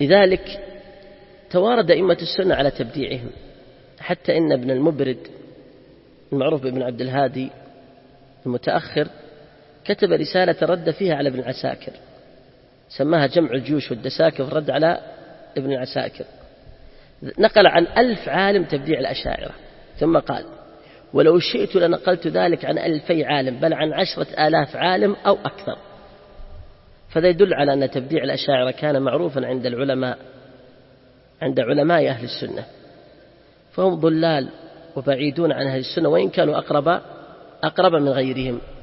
لذلك توارد أئمة السنة على تبديعهم، حتى إن ابن المبرد المعروف بابن عبد الهادي المتأخر كتب رسالة رد فيها على ابن العساكر، سماها جمع الجيوش والدساكر والرد على ابن العساكر. نقل عن 1000 عالم تبديع الأشاعرة، ثم قال: ولو شئت لنقلت ذلك عن 2000 عالم، بل عن 10,000 عالم أو أكثر. فذا يدل على أن تبديع الأشاعرة كان معروفا عند علماء أهل السنة، فهم ضلال وبعيدون عن أهل السنة، وإن كانوا أقرب من غيرهم.